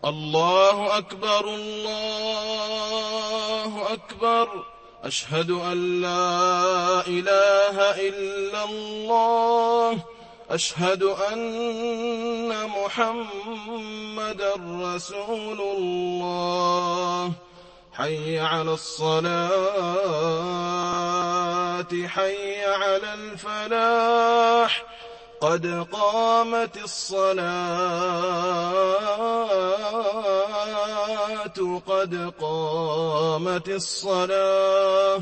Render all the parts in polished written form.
الله أكبر الله أكبر. أشهد أن لا إله إلا الله. أشهد أن محمدا رسول الله. حي على الصلاة حي على الفلاح. قد قامت الصلاة قد قامت الصلاة.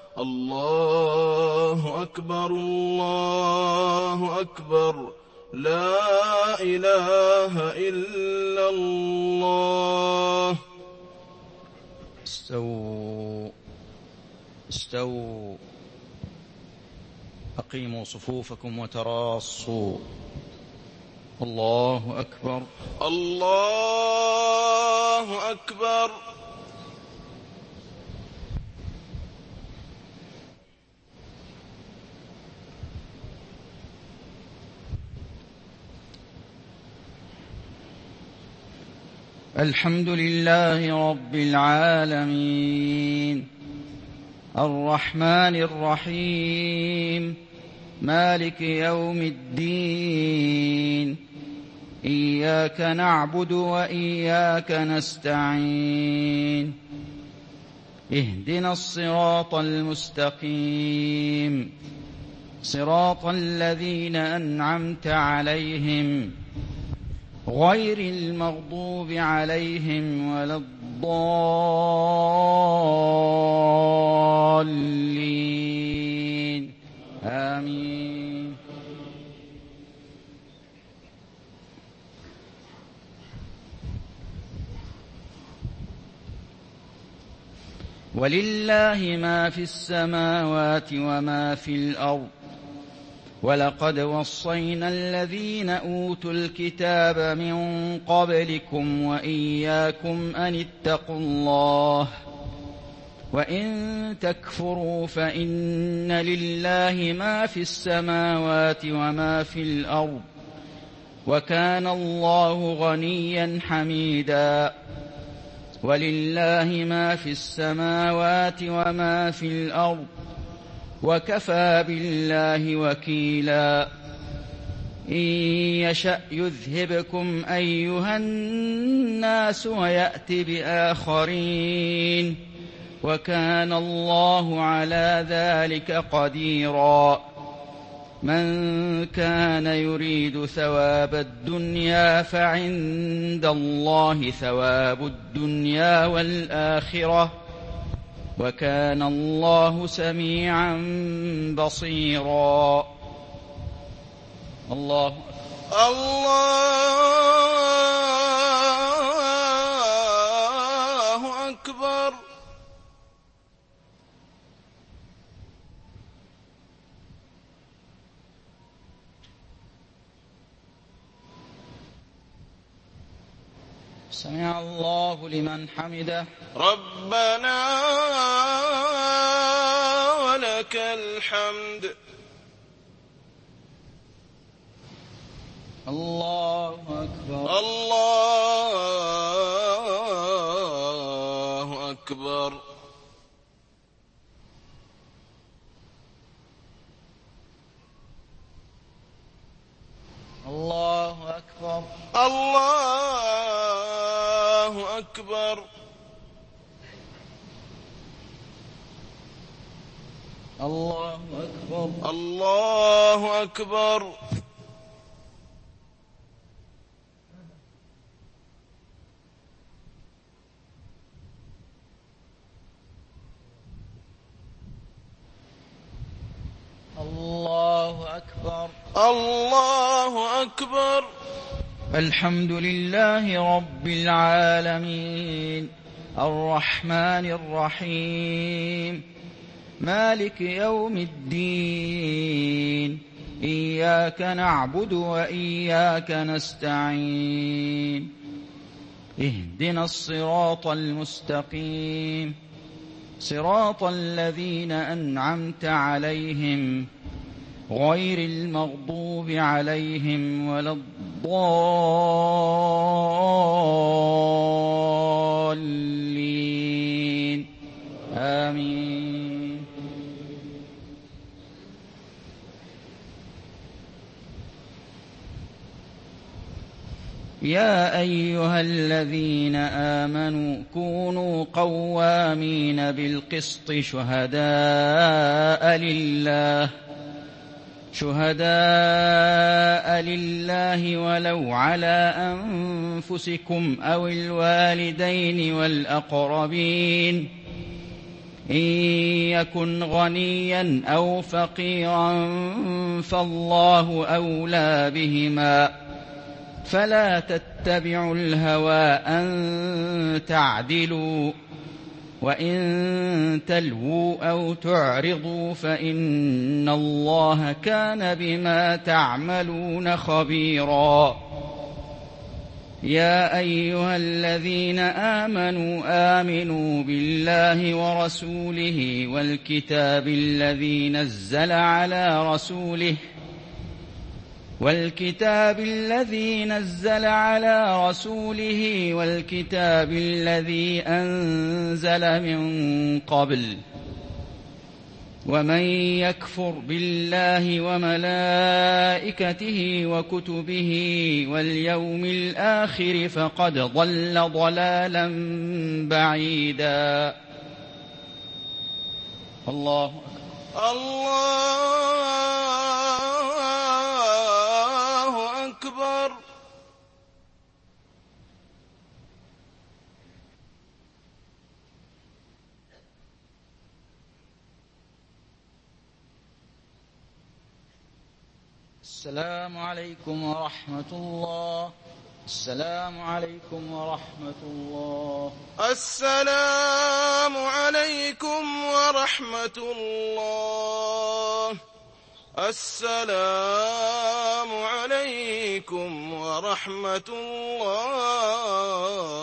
الله أكبر الله أكبر. لا إله إلا الله. استووا استووا. أقيموا صفوفكم وتراصوا. الله أكبر الله أكبر. الحمد لله رب العالمين الرحمن الرحيم مالك يوم الدين. إياك نعبد وإياك نستعين. اهدنا الصراط المستقيم صراط الذين أنعمت عليهم غير المغضوب عليهم ولا الضالين. آمين. ولله ما في السماوات وما في الأرض. ولقد وصينا الذين أوتوا الكتاب من قبلكم وإياكم أن اتقوا الله. وإن تكفروا فإن لله ما في السماوات وما في الأرض وكان الله غنيا حميدا. ولله ما في السماوات وما في الأرض وكفى بالله وكيلا. إن يشأ يذهبكم أيها الناس ويأت بآخرين وكان الله على ذلك قديرا. من كان يريد ثواب الدنيا فعند الله ثواب الدنيا والآخرة وكان الله سميعا بصيرا. الله أكبر. سمع الله لمن حمده. ربنا ولك الحمد. الله أكبر. الله أكبر. الله أكبر. الله أكبر. الله أكبر. الله أكبر. الله أكبر. الله أكبر. الحمد لله رب العالمين الرحمن الرحيم مالك يوم الدين. إياك نعبد وإياك نستعين. اهدنا الصراط المستقيم صراط الذين أنعمت عليهم غير المغضوب عليهم ولا الضالين. يا أيها الذين آمنوا كونوا قوامين بالقسط شهداء لله ولو على أنفسكم أو الوالدين والأقربين إن يكن غنيا أو فقيرا فالله أولى بهما فلا تتبعوا الهوى أن تعدلوا وإن تلووا أو تعرضوا فإن الله كان بما تعملون خبيرا يا أيها الذين آمنوا بالله ورسوله والكتاب الذي نزل على رسوله والكتاب الذي أنزل من قبل ومن يكفر بالله وملائكته وكتبه واليوم الآخر فقد ضل ضلالا بعيدا. الله أكبر. السلام عليكم ورحمة الله. السلام عليكم ورحمة الله. السلام عليكم ورحمة الله. السلام عليكم ورحمة الله